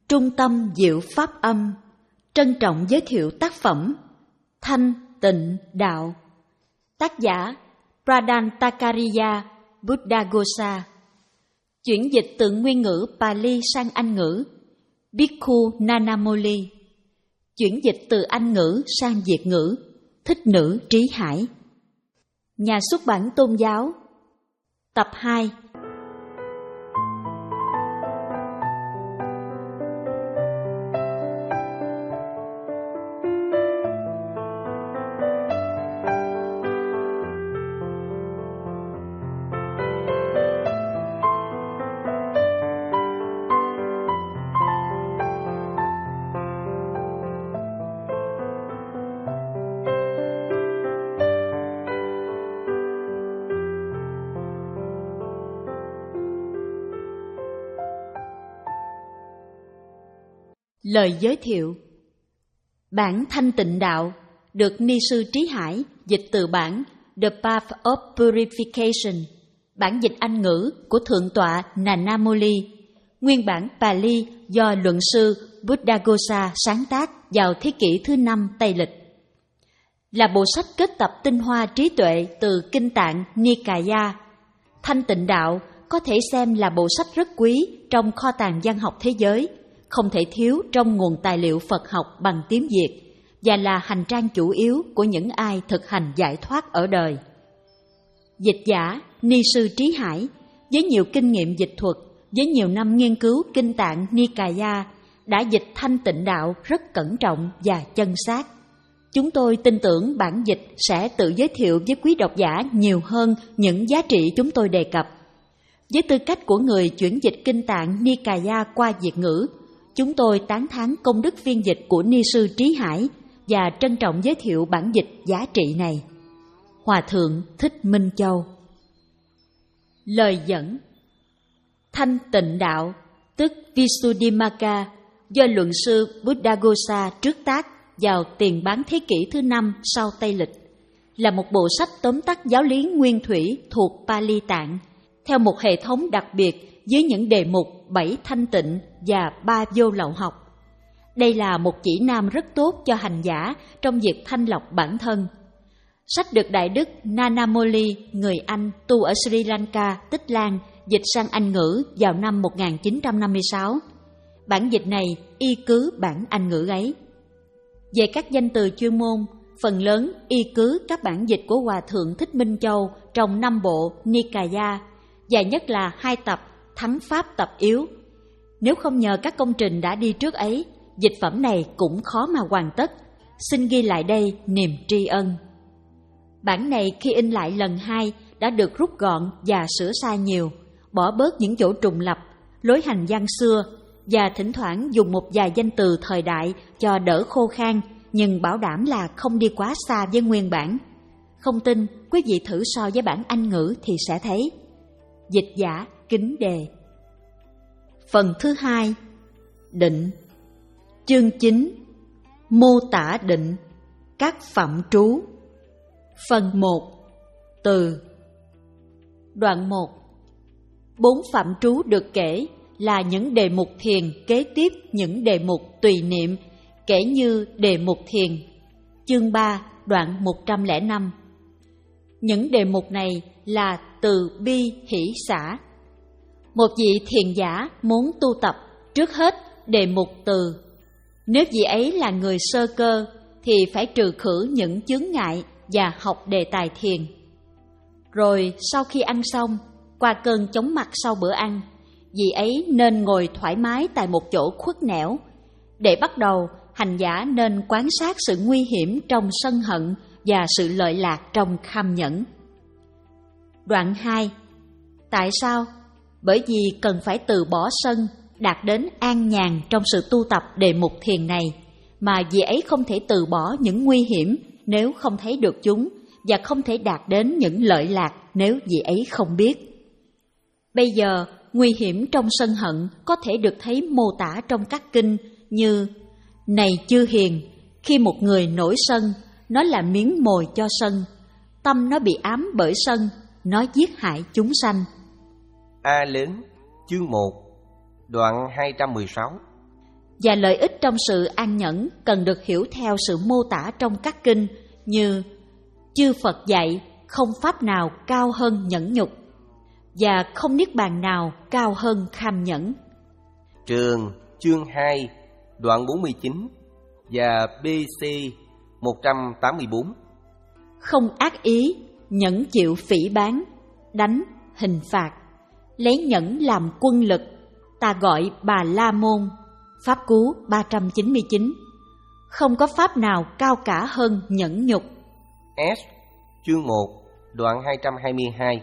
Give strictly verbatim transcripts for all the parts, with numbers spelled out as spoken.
Trung tâm Diệu Pháp Âm trân trọng giới thiệu tác phẩm Thanh Tịnh Đạo. Tác giả Pradhantakariya Buddhaghosa. Chuyển dịch từ nguyên ngữ Pali sang Anh ngữ Bhikkhu Nanamoli. Chuyển dịch từ Anh ngữ sang Việt ngữ Thích Nữ Trí Hải. Nhà xuất bản Tôn giáo. Tập hai. Lời giới thiệu. Bản Thanh Tịnh Đạo được Ni sư Trí Hải dịch từ bản The Path of Purification, bản dịch Anh ngữ của Thượng tọa Nanamoli, nguyên bản Pali do luận sư Buddhaghosa sáng tác vào thế kỷ thứ năm Tây Lịch. Là bộ sách kết tập tinh hoa trí tuệ từ Kinh Tạng Nikaya, Thanh Tịnh Đạo có thể xem là bộ sách rất quý trong kho tàng văn học thế giới, không thể thiếu trong nguồn tài liệu Phật học bằng tiếng Việt và là hành trang chủ yếu của những ai thực hành giải thoát ở đời. Dịch giả Ni sư Trí Hải với nhiều kinh nghiệm dịch thuật, với nhiều năm nghiên cứu Kinh Tạng Nikaya đã dịch Thanh Tịnh Đạo rất cẩn trọng và chân xác. Chúng tôi tin tưởng bản dịch sẽ tự giới thiệu với quý độc giả nhiều hơn những giá trị chúng tôi đề cập. Với tư cách của người chuyển dịch Kinh Tạng Nikaya qua Việt ngữ, chúng tôi tán thán công đức phiên dịch của Ni sư Trí Hải và trân trọng giới thiệu bản dịch giá trị này. Hòa thượng Thích Minh Châu. Lời dẫn. Thanh Tịnh Đạo, tức Visuddhimagga, do luận sư Buddhaghosa trước tác vào tiền bán thế kỷ thứ năm sau Tây Lịch, là một bộ sách tóm tắt giáo lý nguyên thủy thuộc Pali Tạng, theo một hệ thống đặc biệt với những đề mục bảy thanh tịnh và ba vô lậu học. Đây là một chỉ nam rất tốt cho hành giả trong việc thanh lọc bản thân. Sách được Đại đức Nanamoli, người Anh tu ở Sri Lanka, Tích Lan, dịch sang Anh ngữ vào năm một nghìn chín trăm năm mươi sáu. Bản dịch này y cứ bản Anh ngữ ấy. Về các danh từ chuyên môn, phần lớn y cứ các bản dịch của Hòa thượng Thích Minh Châu trong năm bộ Nikaya, và nhất là hai tập Thắng Pháp tập yếu. Nếu không nhờ các công trình đã đi trước ấy, dịch phẩm này cũng khó mà hoàn tất. Xin ghi lại đây niềm tri ân. Bản này khi in lại lần hai đã được rút gọn và sửa sai nhiều, bỏ bớt những chỗ trùng lặp, lối hành văn xưa và thỉnh thoảng dùng một vài danh từ thời đại cho đỡ khô khan, nhưng bảo đảm là không đi quá xa với nguyên bản. Không tin, quý vị thử so với bản Anh ngữ thì sẽ thấy. Dịch giả kính đề. Phần thứ hai. Định. Chương chín. Mô tả định. Các phạm trú. Phần một. Từ. Đoạn một. Bốn phạm trú được kể là những đề mục thiền kế tiếp những đề mục tùy niệm, kể như đề mục thiền. Chương ba, đoạn một trăm lẻ năm. Những đề mục này là từ bi hỷ xả. Một vị thiền giả muốn tu tập, trước hết đề mục từ. Nếu vị ấy là người sơ cơ thì phải trừ khử những chướng ngại và học đề tài thiền. Rồi sau khi ăn xong, qua cơn chóng mặt sau bữa ăn, vị ấy nên ngồi thoải mái tại một chỗ khuất nẻo. Để bắt đầu, hành giả nên quan sát sự nguy hiểm trong sân hận và sự lợi lạc trong kham nhẫn. Đoạn hai. Tại sao? Bởi vì cần phải từ bỏ sân, đạt đến an nhàn trong sự tu tập đề mục thiền này, mà vị ấy không thể từ bỏ những nguy hiểm nếu không thấy được chúng, và không thể đạt đến những lợi lạc nếu vị ấy không biết. Bây giờ, nguy hiểm trong sân hận có thể được thấy mô tả trong các kinh như: Này chư hiền, khi một người nổi sân, nó là miếng mồi cho sân, tâm nó bị ám bởi sân, nó giết hại chúng sanh. A lớn, chương một, đoạn hai trăm mười sáu. Và lợi ích trong sự an nhẫn cần được hiểu theo sự mô tả trong các kinh như chư Phật dạy không pháp nào cao hơn nhẫn nhục và không niết bàn nào cao hơn kham nhẫn. Trường chương hai đoạn bốn mươi chín và bê xê một trăm tám mươi bốn. Không ác ý, nhẫn chịu phỉ báng, đánh, hình phạt, lấy nhẫn làm quân lực, ta gọi Bà La Môn. Pháp Cú ba trăm chín mươi chín. Không có pháp nào cao cả hơn nhẫn nhục. S chương một đoạn hai trăm hai mươi hai.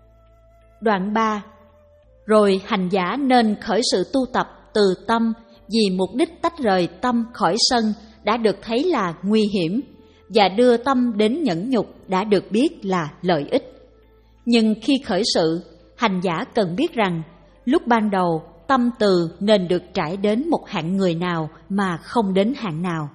Đoạn ba. Rồi hành giả nên khởi sự tu tập từ tâm, vì mục đích tách rời tâm khỏi sân đã được thấy là nguy hiểm, và đưa tâm đến nhẫn nhục đã được biết là lợi ích. Nhưng khi khởi sự, hành giả cần biết rằng lúc ban đầu tâm từ nên được trải đến một hạng người nào mà không đến hạng nào.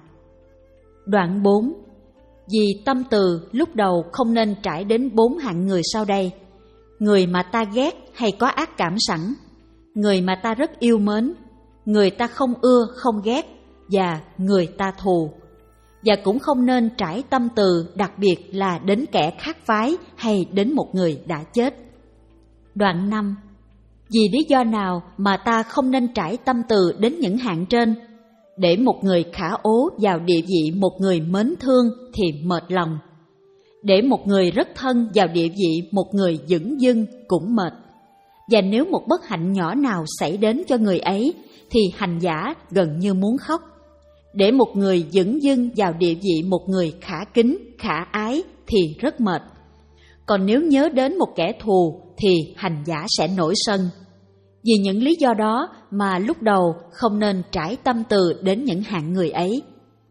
Đoạn bốn. Vì tâm từ lúc đầu không nên trải đến bốn hạng người sau đây: người mà ta ghét hay có ác cảm sẵn, người mà ta rất yêu mến, người ta không ưa không ghét, và người ta thù. Và cũng không nên trải tâm từ đặc biệt là đến kẻ khác phái hay đến một người đã chết. Đoạn năm. Vì lý do nào mà ta không nên trải tâm từ đến những hạng trên? Để một người khả ố vào địa vị một người mến thương thì mệt lòng. Để một người rất thân vào địa vị một người dửng dưng cũng mệt. Và nếu một bất hạnh nhỏ nào xảy đến cho người ấy thì hành giả gần như muốn khóc. Để một người dửng dưng vào địa vị một người khả kính, khả ái thì rất mệt. Còn nếu nhớ đến một kẻ thù thì hành giả sẽ nổi sân. Vì những lý do đó mà lúc đầu không nên trải tâm từ đến những hạng người ấy.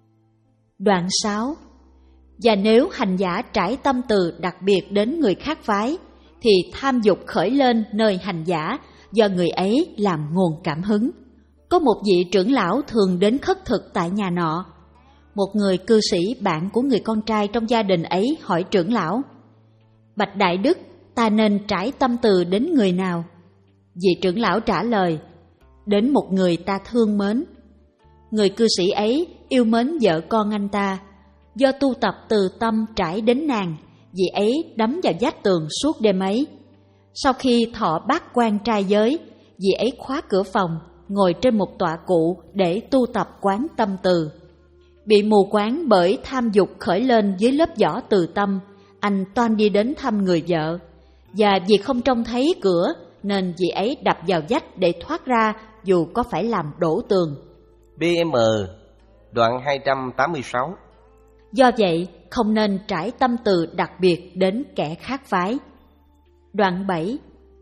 Đoạn sáu. Và nếu hành giả trải tâm từ đặc biệt đến người khác phái, thì tham dục khởi lên nơi hành giả do người ấy làm nguồn cảm hứng. Có một vị trưởng lão thường đến khất thực tại nhà nọ. Một người cư sĩ bạn của người con trai trong gia đình ấy hỏi trưởng lão: Bạch Đại Đức, ta nên trải tâm từ đến người nào? Vị trưởng lão trả lời: đến một người ta thương mến. Người cư sĩ ấy yêu mến vợ con anh ta. Do tu tập từ tâm trải đến nàng, vị ấy đấm vào vách tường suốt đêm ấy. Sau khi thọ bát quan trai giới, vị ấy khóa cửa phòng, ngồi trên một tọa cụ để tu tập quán tâm từ. Bị mù quáng bởi tham dục khởi lên dưới lớp vỏ từ tâm, anh toan đi đến thăm người vợ, và vì không trông thấy cửa nên vị ấy đập vào vách để thoát ra dù có phải làm đổ tường. bê em đoạn hai trăm tám mươi sáu. Do vậy, không nên trải tâm từ đặc biệt đến kẻ khác phái. Đoạn bảy.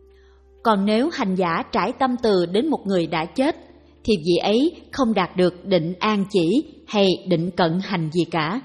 Còn nếu hành giả trải tâm từ đến một người đã chết, thì vị ấy không đạt được định an chỉ hay định cận hành gì cả.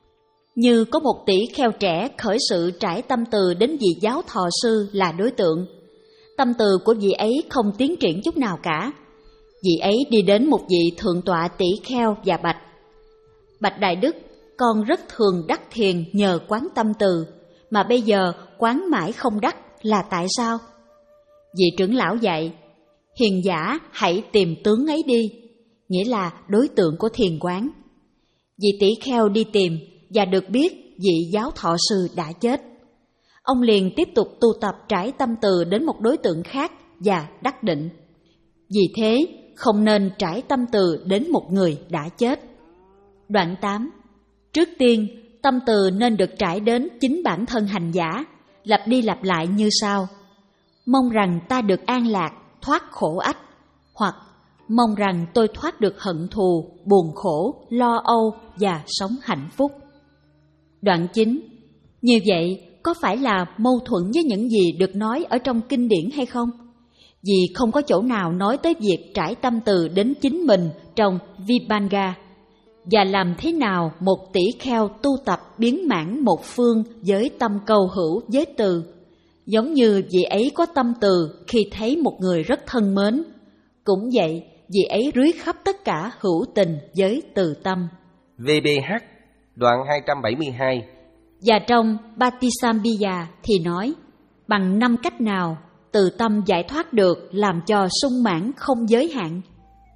Như có một tỷ kheo trẻ khởi sự trải tâm từ đến vị giáo thọ sư là đối tượng. Tâm từ của vị ấy không tiến triển chút nào cả. Vị ấy đi đến một vị thượng tọa tỷ kheo và bạch: Bạch Đại Đức, con rất thường đắc thiền nhờ quán tâm từ, mà bây giờ quán mãi không đắc, là tại sao? Vị trưởng lão dạy: hiền giả hãy tìm tướng ấy đi, nghĩa là đối tượng của thiền quán. Vị tỷ kheo đi tìm và được biết vị giáo thọ sư đã chết. Ông liền tiếp tục tu tập trải tâm từ đến một đối tượng khác và đắc định. Vì thế, không nên trải tâm từ đến một người đã chết. Đoạn tám. Trước tiên, tâm từ nên được trải đến chính bản thân hành giả, lặp đi lặp lại như sau: mong rằng ta được an lạc, thoát khổ ách, hoặc mong rằng tôi thoát được hận thù, buồn khổ, lo âu và sống hạnh phúc. Đoạn chín. Như vậy, có phải là mâu thuẫn với những gì được nói ở trong kinh điển hay không? Vì không có chỗ nào nói tới việc trải tâm từ đến chính mình trong Vibhanga. Và làm thế nào một tỷ kheo tu tập biến mãn một phương với tâm cầu hữu với từ, giống như vị ấy có tâm từ khi thấy một người rất thân mến. Cũng vậy, vị ấy rưới khắp tất cả hữu tình với từ tâm. vê bê hát đoạn hai trăm bảy mươi hai. Và trong Bhattisambiya thì nói: bằng năm cách nào từ tâm giải thoát được làm cho sung mãn không giới hạn.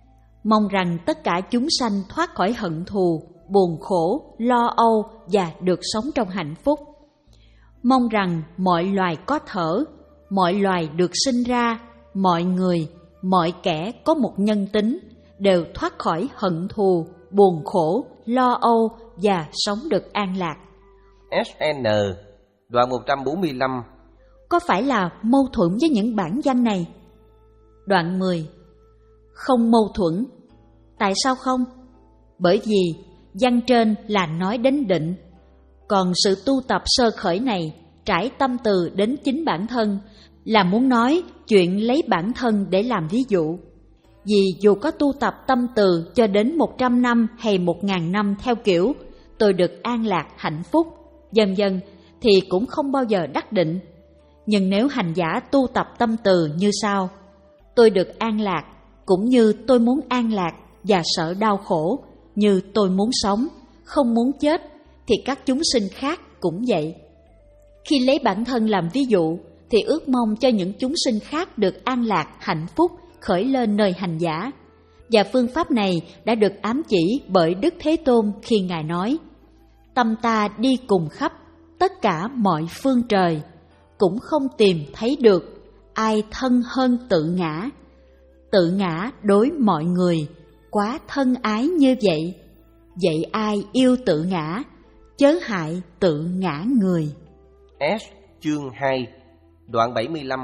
Mong rằng tất cả chúng sanh thoát khỏi hận thù, buồn khổ, lo âu và được sống trong hạnh phúc. Mong rằng mọi loài có thở, mọi loài được sinh ra, mọi người, mọi kẻ có một nhân tính đều thoát khỏi hận thù, buồn khổ, lo âu và sống được an lạc. ét en, đoạn một trăm bốn mươi lăm. Có phải là mâu thuẫn với những bản văn này? Đoạn mười. Không mâu thuẫn. Tại sao không? Bởi vì văn trên là nói đến định, còn sự tu tập sơ khởi này trải tâm từ đến chính bản thân là muốn nói chuyện lấy bản thân để làm ví dụ. Vì dù có tu tập tâm từ cho đến một trăm năm hay một ngàn năm theo kiểu tôi được an lạc hạnh phúc, dần dần thì cũng không bao giờ đắc định. Nhưng nếu hành giả tu tập tâm từ như sau: tôi được an lạc cũng như tôi muốn an lạc, và sợ đau khổ như tôi muốn sống, không muốn chết, thì các chúng sinh khác cũng vậy. Khi lấy bản thân làm ví dụ thì ước mong cho những chúng sinh khác được an lạc, hạnh phúc khởi lên nơi hành giả. Và phương pháp này đã được ám chỉ bởi Đức Thế Tôn khi Ngài nói: tâm ta đi cùng khắp tất cả mọi phương trời, cũng không tìm thấy được ai thân hơn tự ngã. Tự ngã đối mọi người quá thân ái như vậy, vậy ai yêu tự ngã, chớ hại tự ngã người. S chương hai, đoạn bảy mươi lăm.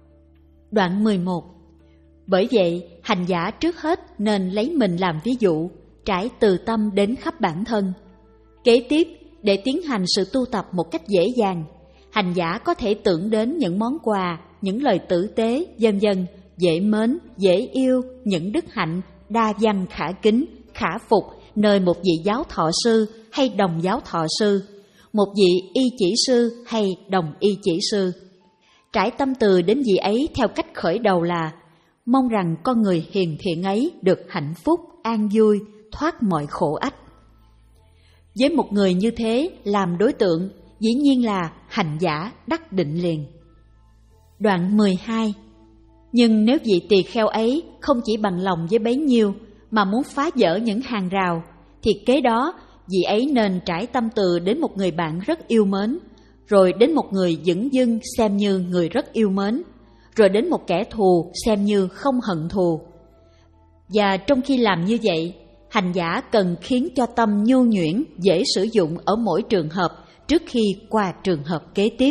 Đoạn mười một. Bởi vậy, hành giả trước hết nên lấy mình làm ví dụ, trải từ tâm đến khắp bản thân. Kế tiếp, để tiến hành sự tu tập một cách dễ dàng, hành giả có thể tưởng đến những món quà, những lời tử tế, vân vân, dễ mến, dễ yêu, những đức hạnh, đa văn khả kính, khả phục nơi một vị giáo thọ sư hay đồng giáo thọ sư, một vị y chỉ sư hay đồng y chỉ sư. Trải tâm từ đến vị ấy theo cách khởi đầu là mong rằng con người hiền thiện ấy được hạnh phúc, an vui, thoát mọi khổ ách. Với một người như thế làm đối tượng, dĩ nhiên là hành giả đắc định liền. Đoạn mười hai. Nhưng nếu vị tỳ kheo ấy không chỉ bằng lòng với bấy nhiêu mà muốn phá vỡ những hàng rào, thì kế đó vị ấy nên trải tâm từ đến một người bạn rất yêu mến, rồi đến một người dửng dưng xem như người rất yêu mến, rồi đến một kẻ thù xem như không hận thù. Và trong khi làm như vậy, hành giả cần khiến cho tâm nhu nhuyễn, dễ sử dụng ở mỗi trường hợp trước khi qua trường hợp kế tiếp.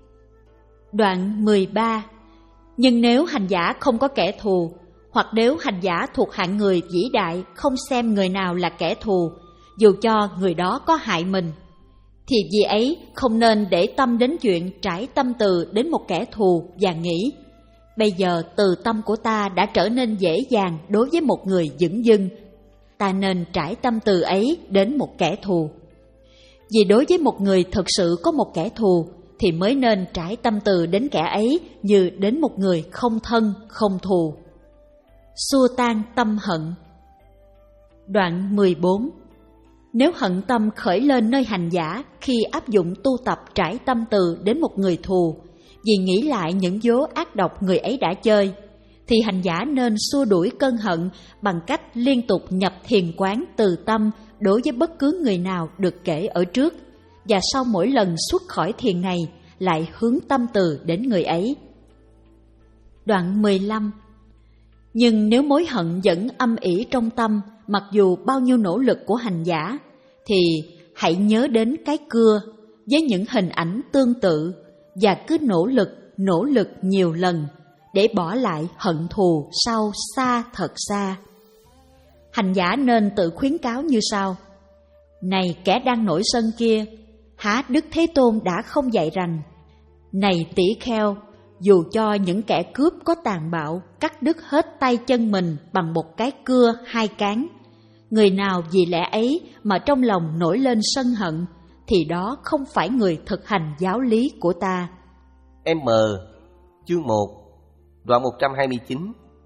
Đoạn mười ba. Nhưng nếu hành giả không có kẻ thù, hoặc nếu hành giả thuộc hạng người vĩ đại không xem người nào là kẻ thù, dù cho người đó có hại mình, thì vì ấy không nên để tâm đến chuyện trải tâm từ đến một kẻ thù và nghĩ: bây giờ từ tâm của ta đã trở nên dễ dàng đối với một người dửng dưng, ta nên trải tâm từ ấy đến một kẻ thù. Vì đối với một người thực sự có một kẻ thù thì mới nên trải tâm từ đến kẻ ấy như đến một người không thân, không thù. Xua tan tâm hận. Đoạn mười bốn. Nếu hận tâm khởi lên nơi hành giả khi áp dụng tu tập trải tâm từ đến một người thù, vì nghĩ lại những vố ác độc người ấy đã chơi, thì hành giả nên xua đuổi cơn hận bằng cách liên tục nhập thiền quán từ tâm đối với bất cứ người nào được kể ở trước, và sau mỗi lần xuất khỏi thiền này lại hướng tâm từ đến người ấy. Đoạn mười lăm. Nhưng nếu mối hận vẫn âm ỉ trong tâm, mặc dù bao nhiêu nỗ lực của hành giả, thì hãy nhớ đến cái cưa với những hình ảnh tương tự, và cứ nỗ lực, nỗ lực nhiều lần để bỏ lại hận thù sau xa thật xa. Hành giả nên tự khuyến cáo như sau: này kẻ đang nổi sân kia, há Đức Thế Tôn đã không dạy rằng: này tỷ kheo, dù cho những kẻ cướp có tàn bạo cắt đứt hết tay chân mình bằng một cái cưa hai cán, người nào vì lẽ ấy mà trong lòng nổi lên sân hận, thì đó không phải người thực hành giáo lý của ta. M chương một, đoạn một trăm hai mươi chín.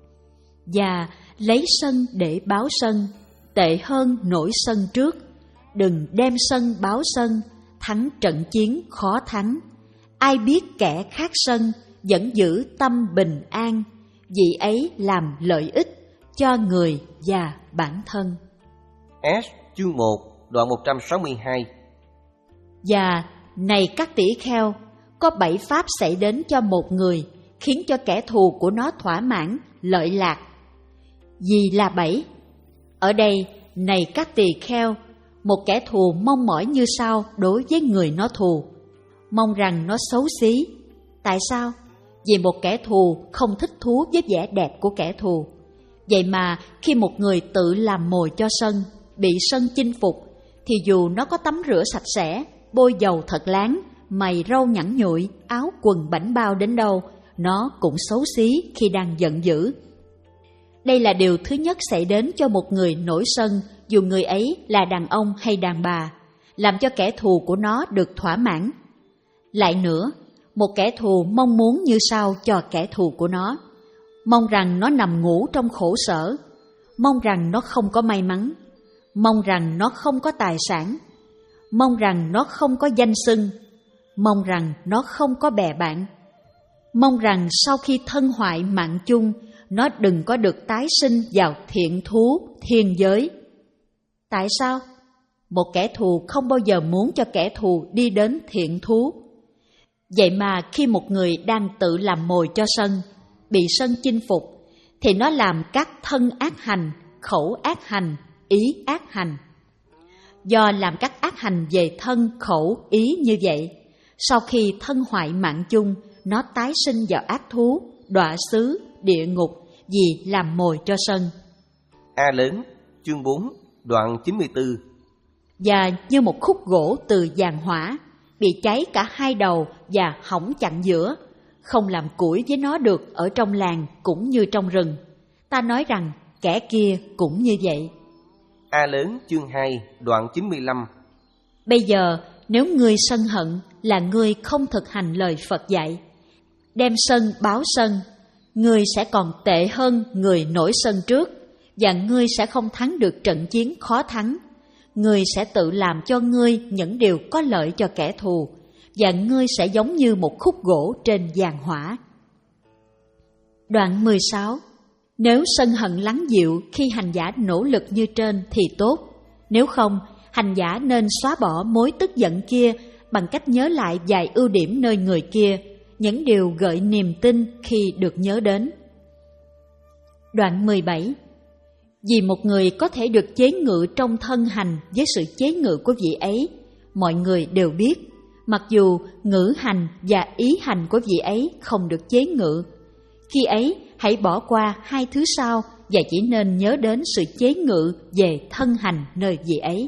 Và lấy sân để báo sân, tệ hơn nổi sân trước. Đừng đem sân báo sân, thắng trận chiến khó thắng. Ai biết kẻ khác sân, vẫn giữ tâm bình an, vì ấy làm lợi ích, cho người và bản thân. S chương một đoạn một trăm sáu mươi hai. Và này các tỷ kheo, có bảy pháp xảy đến cho một người, khiến cho kẻ thù của nó thỏa mãn, lợi lạc. Gì là bảy? Ở đây, này các tỳ kheo, một kẻ thù mong mỏi như sau đối với người nó thù, mong rằng nó xấu xí. Tại sao? Vì một kẻ thù không thích thú với vẻ đẹp của kẻ thù. Vậy mà khi một người tự làm mồi cho sân, bị sân chinh phục, thì dù nó có tắm rửa sạch sẽ, bôi dầu thật láng, mày râu nhẵn nhụi, áo quần bảnh bao đến đâu, nó cũng xấu xí khi đang giận dữ. Đây là điều thứ nhất xảy đến cho một người nổi sân, dù người ấy là đàn ông hay đàn bà, làm cho kẻ thù của nó được thỏa mãn. Lại nữa, một kẻ thù mong muốn như sau cho kẻ thù của nó, mong rằng nó nằm ngủ trong khổ sở, mong rằng nó không có may mắn, mong rằng nó không có tài sản, mong rằng nó không có danh xưng, mong rằng nó không có bè bạn, mong rằng sau khi thân hoại mạng chung, nó đừng có được tái sinh vào thiện thú thiên giới. Tại sao? Một kẻ thù không bao giờ muốn cho kẻ thù đi đến thiện thú. Vậy mà khi một người đang tự làm mồi cho sân, bị sân chinh phục, thì nó làm các thân ác hành, khẩu ác hành, ý ác hành. Do làm các ác hành về thân, khẩu, ý như vậy, sau khi thân hoại mạng chung, nó tái sinh vào ác thú, đọa xứ, địa ngục vì làm mồi cho sân. A lớn chương bốn đoạn chín mươi tư. Và như một khúc gỗ từ giàn hỏa, bị cháy cả hai đầu và hỏng chặn giữa, không làm củi với nó được ở trong làng cũng như trong rừng. Ta nói rằng kẻ kia cũng như vậy. A lớn chương hai đoạn chín mươi lăm. Bây giờ nếu ngươi sân hận là ngươi không thực hành lời Phật dạy, đem sân báo sân, ngươi sẽ còn tệ hơn người nổi sân trước, và ngươi sẽ không thắng được trận chiến khó thắng. Ngươi sẽ tự làm cho ngươi những điều có lợi cho kẻ thù, và ngươi sẽ giống như một khúc gỗ trên giàn hỏa. Đoạn mười sáu. Nếu sân hận lắng dịu khi hành giả nỗ lực như trên thì tốt. Nếu không, hành giả nên xóa bỏ mối tức giận kia bằng cách nhớ lại vài ưu điểm nơi người kia, những điều gợi niềm tin khi được nhớ đến. Đoạn mười bảy. Vì một người có thể được chế ngự trong thân hành với sự chế ngự của vị ấy, mọi người đều biết, mặc dù ngữ hành và ý hành của vị ấy không được chế ngự. Khi ấy, hãy bỏ qua hai thứ sau và chỉ nên nhớ đến sự chế ngự về thân hành nơi vị ấy.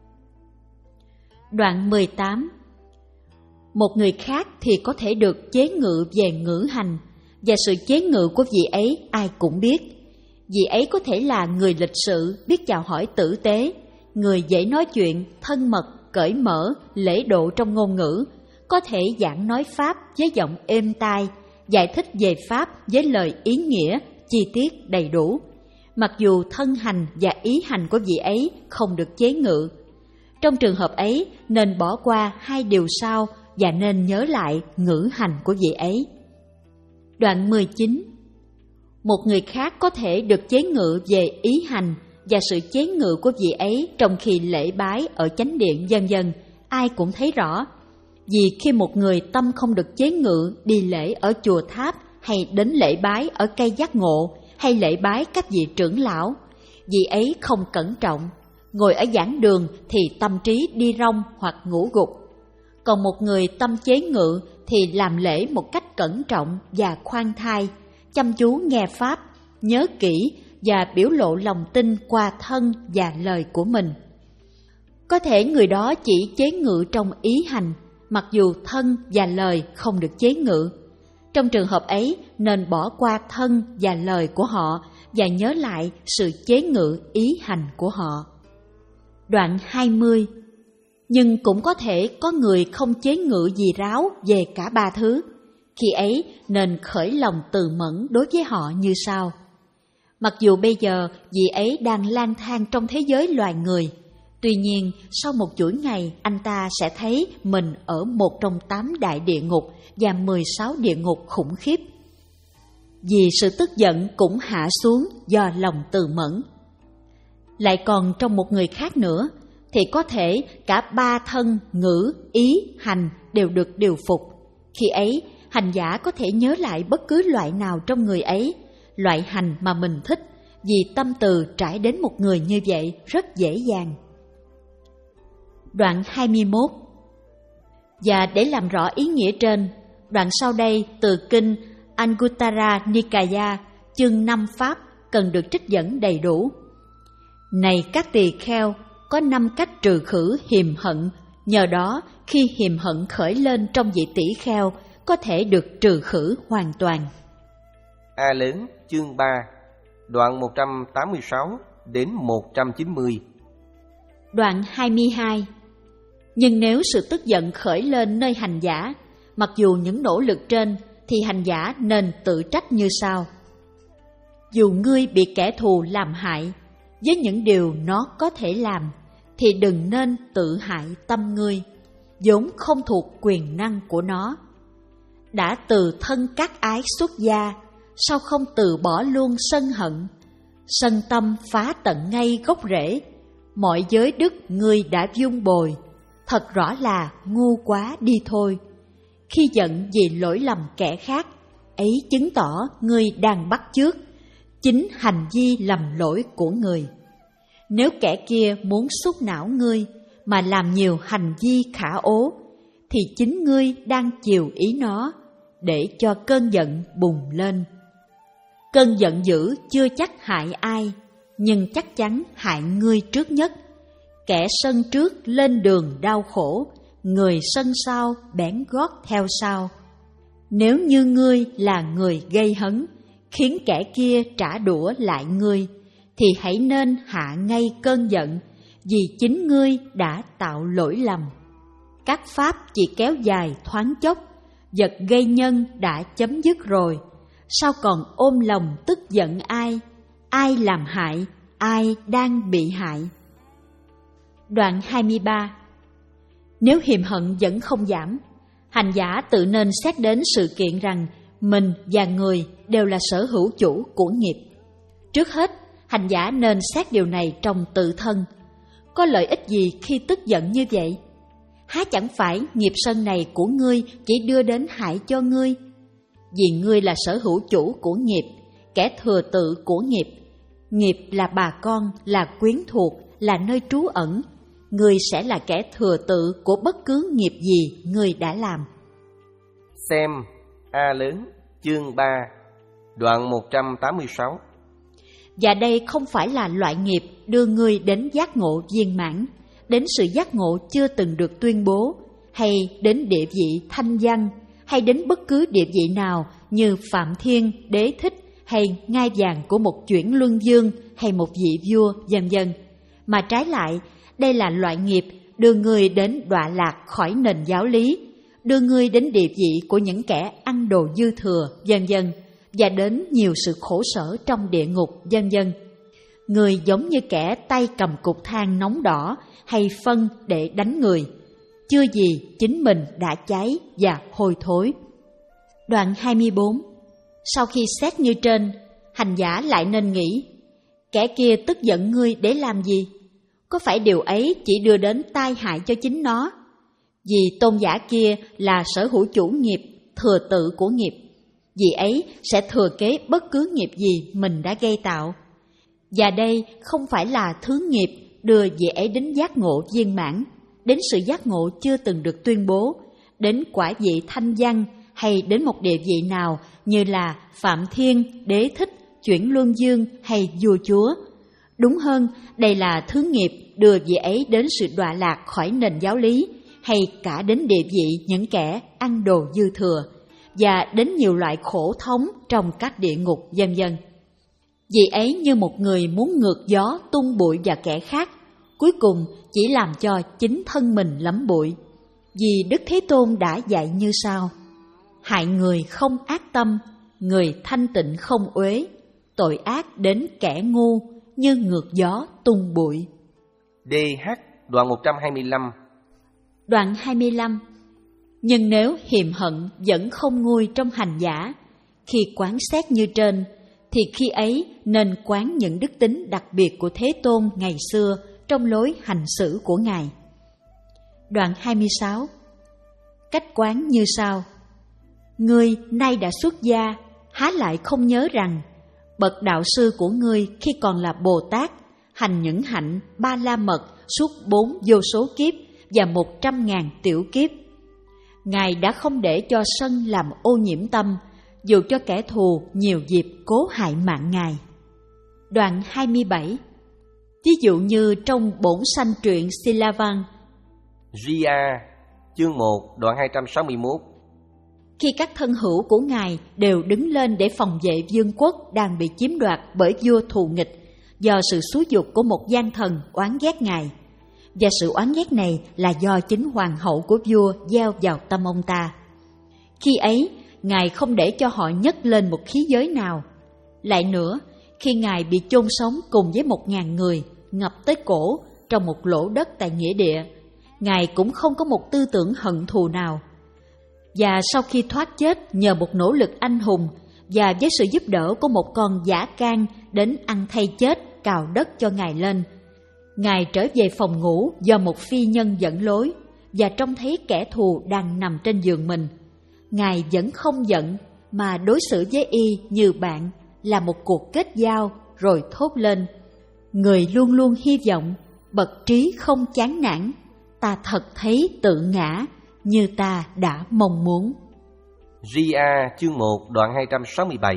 Đoạn mười tám. Một người khác thì có thể được chế ngự về ngữ hành, và sự chế ngự của vị ấy ai cũng biết. Vị ấy có thể là người lịch sự, biết chào hỏi tử tế, người dễ nói chuyện, thân mật, cởi mở, lễ độ trong ngôn ngữ, có thể giảng nói Pháp với giọng êm tai, giải thích về Pháp với lời ý nghĩa, chi tiết đầy đủ, mặc dù thân hành và ý hành của vị ấy không được chế ngự. Trong trường hợp ấy, nên bỏ qua hai điều sau và nên nhớ lại ngữ hành của vị ấy. Đoạn mười chín. Một người khác có thể được chế ngự về ý hành và sự chế ngự của vị ấy trong khi lễ bái ở chánh điện vân vân, ai cũng thấy rõ. Vì khi một người tâm không được chế ngự đi lễ ở chùa tháp, hay đến lễ bái ở cây giác ngộ, hay lễ bái các vị trưởng lão, vị ấy không cẩn trọng, ngồi ở giảng đường thì tâm trí đi rong hoặc ngủ gục. Còn một người tâm chế ngự thì làm lễ một cách cẩn trọng và khoan thai, chăm chú nghe Pháp, nhớ kỹ và biểu lộ lòng tin qua thân và lời của mình. Có thể người đó chỉ chế ngự trong ý hành, mặc dù thân và lời không được chế ngự. Trong trường hợp ấy, nên bỏ qua thân và lời của họ và nhớ lại sự chế ngự ý hành của họ. Đoạn hai mươi. Nhưng cũng có thể có người không chế ngự gì ráo về cả ba thứ. Khi ấy nên khởi lòng từ mẫn đối với họ như sau. Mặc dù bây giờ vị ấy đang lang thang trong thế giới loài người, tuy nhiên sau một chuỗi ngày anh ta sẽ thấy mình ở một trong tám đại địa ngục và mười sáu địa ngục khủng khiếp. vì sự tức giận cũng hạ xuống do lòng từ mẫn. Lại còn trong một người khác nữa, thì có thể cả ba thân, ngữ, ý, hành đều được điều phục. Khi ấy, hành giả có thể nhớ lại bất cứ loại nào trong người ấy, loại hành mà mình thích, vì tâm từ trải đến một người như vậy rất dễ dàng. Đoạn hai mươi mốt. Và để làm rõ ý nghĩa trên, đoạn sau đây từ kinh Anguttara Nikaya, chương năm pháp cần được trích dẫn đầy đủ. Này các tỳ kheo, có năm cách trừ khử hiềm hận, nhờ đó khi hiềm hận khởi lên trong vị tỷ kheo có thể được trừ khử hoàn toàn. A lớn chương ba, đoạn một trăm tám mươi sáu đến một trăm chín mươi. Đoạn hai mươi hai. Nhưng nếu sự tức giận khởi lên nơi hành giả, mặc dù những nỗ lực trên, thì hành giả nên tự trách như sau. Dù ngươi bị kẻ thù làm hại, với những điều nó có thể làm, thì đừng nên tự hại tâm ngươi, vốn không thuộc quyền năng của nó. Đã từ thân các ái xuất gia, sao không từ bỏ luôn sân hận? Sân tâm phá tận ngay gốc rễ, mọi giới đức ngươi đã vun bồi, thật rõ là ngu quá đi thôi. Khi giận vì lỗi lầm kẻ khác, ấy chứng tỏ ngươi đang bắt chước chính hành vi lầm lỗi của người. Nếu kẻ kia muốn xúc não ngươi mà làm nhiều hành vi khả ố, thì chính ngươi đang chiều ý nó để cho cơn giận bùng lên. Cơn giận dữ chưa chắc hại ai, nhưng chắc chắn hại ngươi trước nhất. Kẻ sân trước lên đường đau khổ, người sân sau bén gót theo sau. Nếu như ngươi là người gây hấn, khiến kẻ kia trả đũa lại ngươi, thì hãy nên hạ ngay cơn giận, vì chính ngươi đã tạo lỗi lầm. Các pháp chỉ kéo dài thoáng chốc, vật gây nhân đã chấm dứt rồi, sao còn ôm lòng tức giận ai? Ai làm hại, ai đang bị hại? Đoạn hai mươi ba. Nếu hiềm hận vẫn không giảm, hành giả tự nên xét đến sự kiện rằng mình và người đều là sở hữu chủ của nghiệp. Trước hết, hành giả nên xét điều này trong tự thân. Có lợi ích gì khi tức giận như vậy? Há chẳng phải nghiệp sân này của ngươi chỉ đưa đến hại cho ngươi? Vì ngươi là sở hữu chủ của nghiệp, kẻ thừa tự của nghiệp. Nghiệp là bà con, là quyến thuộc, là nơi trú ẩn. Ngươi sẽ là kẻ thừa tự của bất cứ nghiệp gì ngươi đã làm. Xem A lớn chương ba, đoạn một trăm tám mươi sáu. Và đây không phải là loại nghiệp đưa ngươi đến giác ngộ viên mãn, đến sự giác ngộ chưa từng được tuyên bố, hay đến địa vị thanh văn, hay đến bất cứ địa vị nào như Phạm Thiên, Đế Thích, hay ngai vàng của một chuyển luân dương, hay một vị vua, vân vân. Mà trái lại, đây là loại nghiệp đưa ngươi đến đọa lạc khỏi nền giáo lý, đưa ngươi đến địa vị của những kẻ ăn đồ dư thừa, vân vân, và đến nhiều sự khổ sở trong địa ngục, vân vân. Người giống như kẻ tay cầm cục than nóng đỏ hay phân để đánh người, chưa gì chính mình đã cháy và hôi thối. Đoạn hai mươi bốn. Sau khi xét như trên, hành giả lại nên nghĩ, kẻ kia tức giận ngươi để làm gì? Có phải điều ấy chỉ đưa đến tai hại cho chính nó? Vì tôn giả kia là sở hữu chủ nghiệp, thừa tự của nghiệp. Vì ấy sẽ thừa kế bất cứ nghiệp gì mình đã gây tạo. Và đây không phải là thứ nghiệp đưa vị ấy đến giác ngộ viên mãn, đến sự giác ngộ chưa từng được tuyên bố, đến quả vị thanh văn, hay đến một địa vị nào như là Phạm Thiên, Đế Thích, chuyển luân dương hay vua chúa. Đúng hơn, đây là thứ nghiệp đưa vị ấy đến sự đọa lạc khỏi nền giáo lý, hay cả đến địa vị những kẻ ăn đồ dư thừa, và đến nhiều loại khổ thống trong các địa ngục, vân vân. Vì ấy như một người muốn ngược gió tung bụi vào kẻ khác, cuối cùng chỉ làm cho chính thân mình lắm bụi. Vì Đức Thế Tôn đã dạy như sau: hại người không ác tâm, người thanh tịnh không uế, tội ác đến kẻ ngu như ngược gió tung bụi. đê hát đoạn một trăm hai mươi lăm. Đoạn hai mươi lăm. Nhưng nếu hiềm hận vẫn không nguôi trong hành giả, Khi quán xét như trên, thì khi ấy nên quán những đức tính đặc biệt của Thế Tôn ngày xưa trong lối hành xử của Ngài. Đoạn hai mươi sáu. Cách quán như sau: Ngươi nay đã xuất gia, há lại không nhớ rằng bậc đạo sư của ngươi khi còn là Bồ Tát hành những hạnh ba la mật suốt bốn vô số kiếp và một trăm ngàn tiểu kiếp. Ngài đã không để cho sân làm ô nhiễm tâm, dù cho kẻ thù nhiều dịp cố hại mạng Ngài. Đoạn hai mươi bảy. Ví dụ như trong bổn sanh truyện Silavan, Ria, chương một, đoạn hai trăm sáu mươi mốt. Khi các thân hữu của Ngài đều đứng lên để phòng vệ vương quốc đang bị chiếm đoạt bởi vua thù nghịch do sự xúi giục của một gian thần oán ghét Ngài, và sự oán ghét này là do chính hoàng hậu của vua gieo vào tâm ông ta. Khi ấy, Ngài không để cho họ nhấc lên một khí giới nào. Lại nữa, khi Ngài bị chôn sống cùng với một ngàn người ngập tới cổ trong một lỗ đất tại nghĩa địa, Ngài cũng không có một tư tưởng hận thù nào. Và sau khi thoát chết nhờ một nỗ lực anh hùng và với sự giúp đỡ của một con dã can đến ăn thay chết cào đất cho Ngài lên, Ngài trở về phòng ngủ do một phi nhân dẫn lối, và trông thấy kẻ thù đang nằm trên giường mình. Ngài vẫn không giận mà đối xử với y như bạn, là một cuộc kết giao, rồi thốt lên: Người luôn luôn hy vọng, bậc trí không chán nản, ta thật thấy tự ngã như ta đã mong muốn. Ria, chương một, đoạn hai trăm sáu mươi bảy.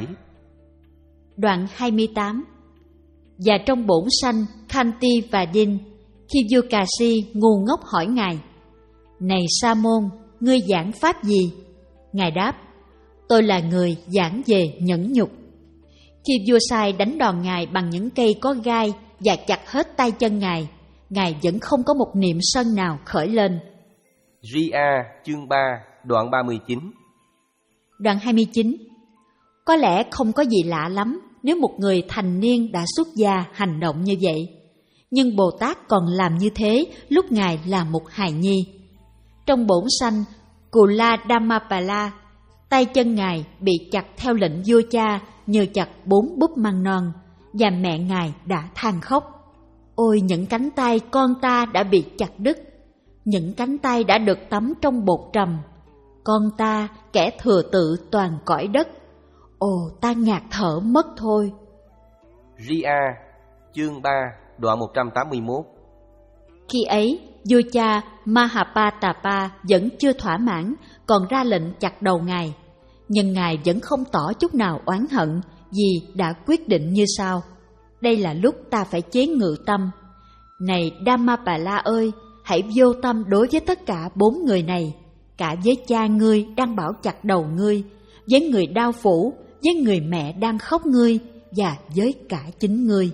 Đoạn hai mươi tám. Và trong bổn sanh Khanti và Din, khi vua Cà Si ngu ngốc hỏi Ngài: Này Sa môn, ngươi giảng pháp gì? Ngài đáp: Tôi là người giảng về nhẫn nhục. Khi vua sai đánh đòn Ngài bằng những cây có gai và chặt hết tay chân Ngài, Ngài vẫn không có một niệm sân nào khởi lên. Ria, chương ba, đoạn ba mươi chín. Đoạn hai mươi chín. Có lẽ không có gì lạ lắm nếu một người thành niên đã xuất gia hành động như vậy. Nhưng Bồ Tát còn làm như thế lúc Ngài là một hài nhi. Trong bổn sanh Kula Dhammapala, tay chân Ngài bị chặt theo lệnh vua cha như chặt bốn búp măng non, và mẹ Ngài đã than khóc: Ôi, những cánh tay con ta đã bị chặt đứt, những cánh tay đã được tắm trong bột trầm. Con ta, kẻ thừa tự toàn cõi đất, ồ, ta ngạt thở mất thôi. Ria, chương ba, đoạn một trăm tám mươi mốt. Khi ấy, vua cha Mahapatapa vẫn chưa thỏa mãn, còn ra lệnh chặt đầu Ngài. Nhưng Ngài vẫn không tỏ chút nào oán hận, vì đã quyết định như sau: Đây là lúc ta phải chế ngự tâm. Này Dhammapala ơi, hãy vô tâm đối với tất cả bốn người này, cả với cha ngươi đang bảo chặt đầu ngươi, với người đao phủ, với người mẹ đang khóc ngươi, và với cả chính ngươi.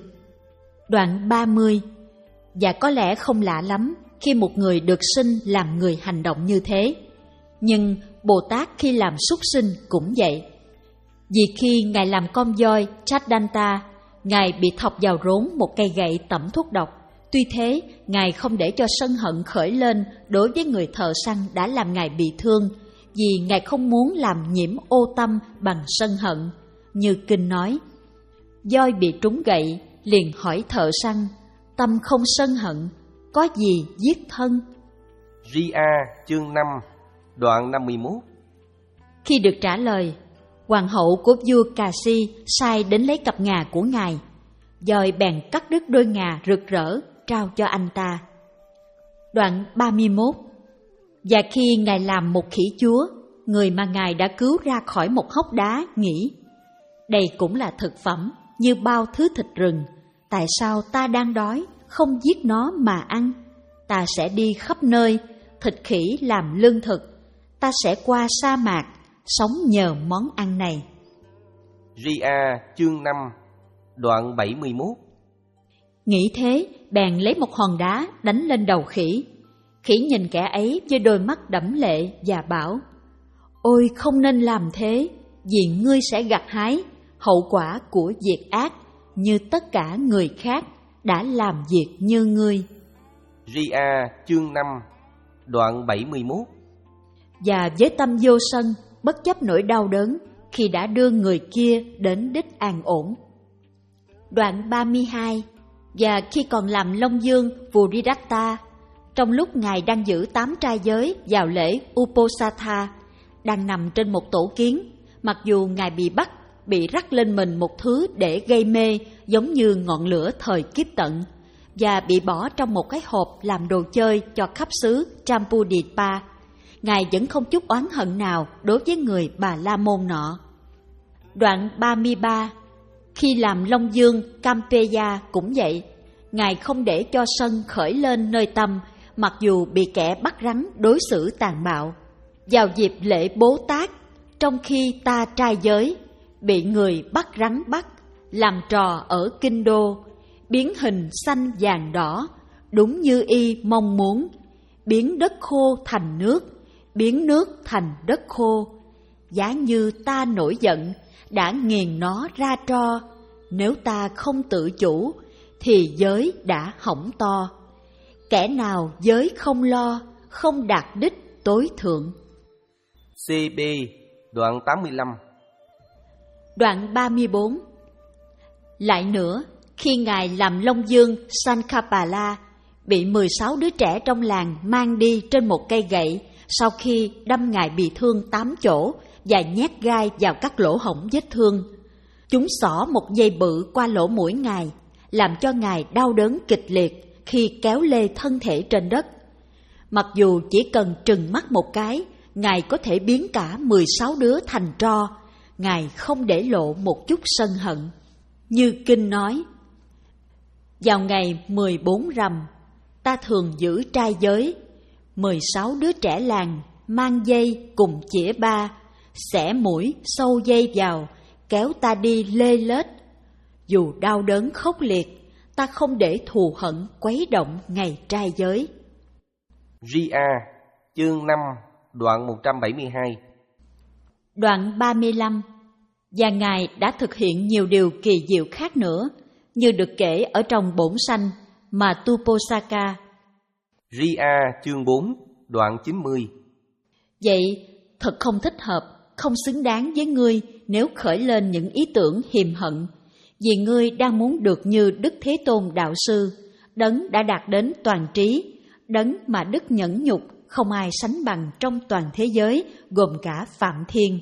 Đoạn ba mươi. Và có lẽ không lạ lắm khi một người được sinh làm người hành động như thế. Nhưng Bồ Tát khi làm súc sinh cũng vậy. Vì khi Ngài làm con voi Chaddanta, Ngài bị thọc vào rốn một cây gậy tẩm thuốc độc. Tuy thế, Ngài không để cho sân hận khởi lên đối với người thợ săn đã làm Ngài bị thương, vì Ngài không muốn làm nhiễm ô tâm bằng sân hận. Như kinh nói: Voi bị trúng gậy, liền hỏi thợ săn: Tâm không sân hận, có gì giết thân? Ria, chương năm, đoạn năm mươi mốt. Khi được trả lời, hoàng hậu của vua Cà Si sai đến lấy cặp ngà của Ngài. Voi bèn cắt đứt đôi ngà rực rỡ, trao cho anh ta. Đoạn ba mươi mốt. Và khi Ngài làm một khỉ chúa, người mà Ngài đã cứu ra khỏi một hốc đá nghĩ: Đây cũng là thực phẩm như bao thứ thịt rừng, tại sao ta đang đói không giết nó mà ăn? Ta sẽ đi khắp nơi, thịt khỉ làm lương thực, ta sẽ qua sa mạc, sống nhờ món ăn này. Ria, chương năm, đoạn bảy mươi mốt. Nghĩ thế, bèn lấy một hòn đá đánh lên đầu khỉ. Khỉ nhìn kẻ ấy với đôi mắt đẫm lệ và bảo: Ôi, không nên làm thế, vì ngươi sẽ gặt hái hậu quả của việc ác như tất cả người khác đã làm việc như ngươi. Ria, chương năm, đoạn bảy mươi mốt. Và với tâm vô sân, bất chấp nỗi đau đớn, khi đã đưa người kia đến đích an ổn. Đoạn ba mươi hai. Và khi còn làm Long Dương Vuridatta, trong lúc Ngài đang giữ tám trai giới vào lễ Uposatha, đang nằm trên một tổ kiến, mặc dù Ngài bị bắt, bị rắc lên mình một thứ để gây mê giống như ngọn lửa thời kiếp tận, và bị bỏ trong một cái hộp làm đồ chơi cho khắp xứ Champudipa, Ngài vẫn không chút oán hận nào đối với người Bà La Môn nọ. Đoạn ba mươi ba. Khi làm Long Dương Campeya cũng vậy, Ngài không để cho sân khởi lên nơi tâm, mặc dù bị kẻ bắt rắn đối xử tàn bạo. Vào dịp lễ Bố Tát, trong khi ta trai giới, bị người bắt rắn bắt, làm trò ở kinh đô, biến hình xanh vàng đỏ, đúng như y mong muốn, biến đất khô thành nước, biến nước thành đất khô. Giá như ta nổi giận, đã nghiền nó ra tro, nếu ta không tự chủ, thì giới đã hỏng to. Kẻ nào giới không lo, không đạt đích tối thượng. xê bê đoạn tám mươi lăm. Đoạn ba mươi bốn. Lại nữa, khi Ngài làm Long Dương Sankapala, bị mười sáu đứa trẻ trong làng mang đi trên một cây gậy, sau khi đâm Ngài bị thương tám chỗ và nhét gai vào các lỗ hổng vết thương. Chúng xỏ một dây bự qua lỗ mũi Ngài, làm cho Ngài đau đớn kịch liệt khi kéo lê thân thể trên đất. Mặc dù chỉ cần trừng mắt một cái, Ngài có thể biến cả mười sáu đứa thành tro, Ngài không để lộ một chút sân hận. Như kinh nói, vào ngày mười bốn rằm, ta thường giữ trai giới, mười sáu đứa trẻ làng mang dây cùng chĩa ba, xẻ mũi sâu dây vào, kéo ta đi lê lết. Dù đau đớn khốc liệt, ta không để thù hận quấy động ngày trai giới. Ria, chương năm, đoạn một trăm bảy mươi hai. Đoạn ba mươi lăm. Và Ngài đã thực hiện nhiều điều kỳ diệu khác nữa, như được kể ở trong bổn sanh Matuposaka. Ria, chương bốn, đoạn chín mươi. Vậy, thật không thích hợp, không xứng đáng với ngươi nếu khởi lên những ý tưởng hiềm hận, vì ngươi đang muốn được như Đức Thế Tôn Đạo Sư, đấng đã đạt đến toàn trí, đấng mà đức nhẫn nhục không ai sánh bằng trong toàn thế giới, gồm cả Phạm Thiên.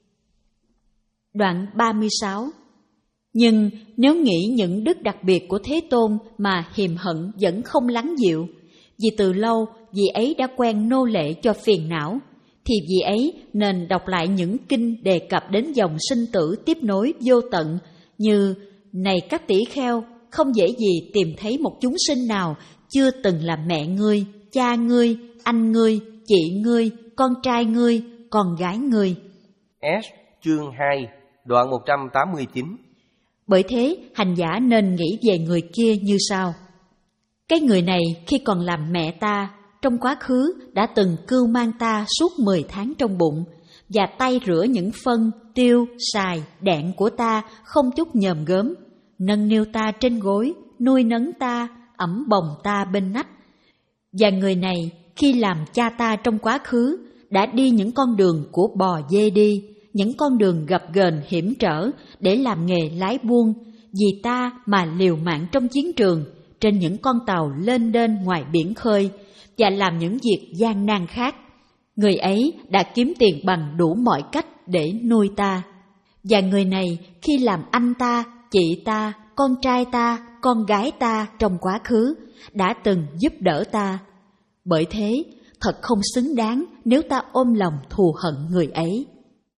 Đoạn ba mươi sáu. Nhưng nếu nghĩ những đức đặc biệt của Thế Tôn mà hiềm hận vẫn không lắng dịu, vì từ lâu vị ấy đã quen nô lệ cho phiền não, thì vị ấy nên đọc lại những kinh đề cập đến dòng sinh tử tiếp nối vô tận, như này các tỷ kheo, không dễ gì tìm thấy một chúng sinh nào chưa từng là mẹ ngươi, cha ngươi, anh ngươi, chị ngươi, con trai ngươi, con gái ngươi. S, chương hai, đoạn một trăm tám mươi chín. Bởi thế, hành giả nên nghĩ về người kia như sau. Cái người này khi còn làm mẹ ta, trong quá khứ đã từng cưu mang ta suốt mười tháng trong bụng, và tay rửa những phân, tiêu, xài, đạn của ta không chút nhòm gớm, nâng niu ta trên gối, nuôi nấng ta, ẵm bồng ta bên nách. Và người này khi làm cha ta trong quá khứ đã đi những con đường của bò dê đi, những con đường gập ghềnh hiểm trở để làm nghề lái buôn, vì ta mà liều mạng trong chiến trường, trên những con tàu lên đên ngoài biển khơi, và làm những việc gian nan khác. Người ấy đã kiếm tiền bằng đủ mọi cách để nuôi ta. Và người này khi làm anh ta, chị ta, con trai ta, con gái ta trong quá khứ đã từng giúp đỡ ta. Bởi thế, thật không xứng đáng nếu ta ôm lòng thù hận người ấy.